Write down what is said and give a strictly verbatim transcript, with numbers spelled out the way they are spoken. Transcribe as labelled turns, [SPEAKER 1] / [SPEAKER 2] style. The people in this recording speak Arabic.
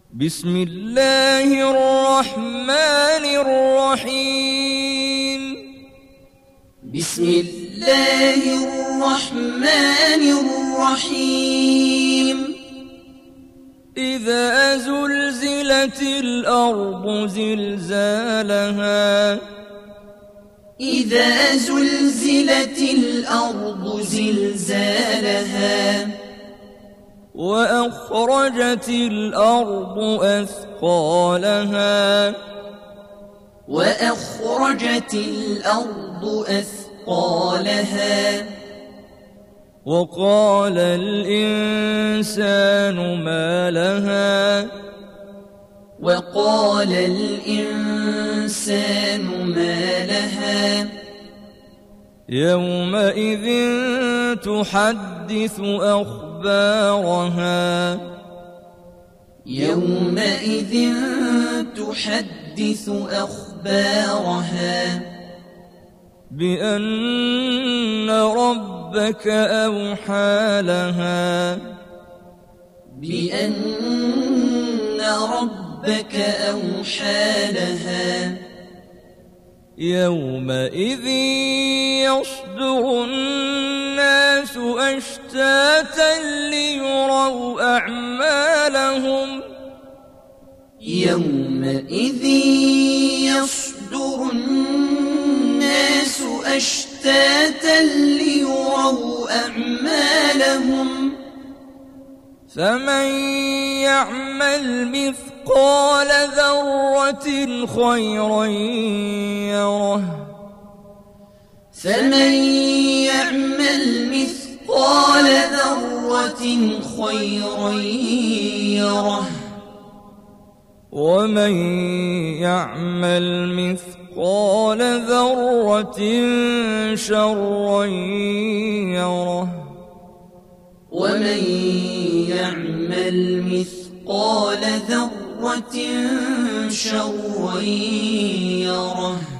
[SPEAKER 1] بسم الله الرحمن الرحيم
[SPEAKER 2] بسم الله الرحمن الرحيم
[SPEAKER 1] إذا زلزلت الأرض زلزالها
[SPEAKER 2] إذا زلزلت الأرض زلزالها
[SPEAKER 1] وأخرجت الأرض أثقالها
[SPEAKER 2] وأخرجت الأرض أثقالها
[SPEAKER 1] وقال الإنسان ما لها
[SPEAKER 2] وقال الإنسان ما لها
[SPEAKER 1] يومئذ تحدث أخبارها
[SPEAKER 2] يومئذ تحدث أخبارها
[SPEAKER 1] بأن ربك أوحى لها
[SPEAKER 2] بأن ربك أوحى لها
[SPEAKER 1] يومئذ يصدر الناس أشتاتا ليروا أعمالهم
[SPEAKER 2] يومئذ يصدر الناس أشتاتا ليروا أعمالهم
[SPEAKER 1] فمن يعمل مثقال ذرة خيرا يره
[SPEAKER 2] فمن يعمل مثقال ذرة خيرا يره
[SPEAKER 1] ومن يعمل مثقال ذرة شرا يره
[SPEAKER 2] ومن يعمل مثقال ذرة شرا يره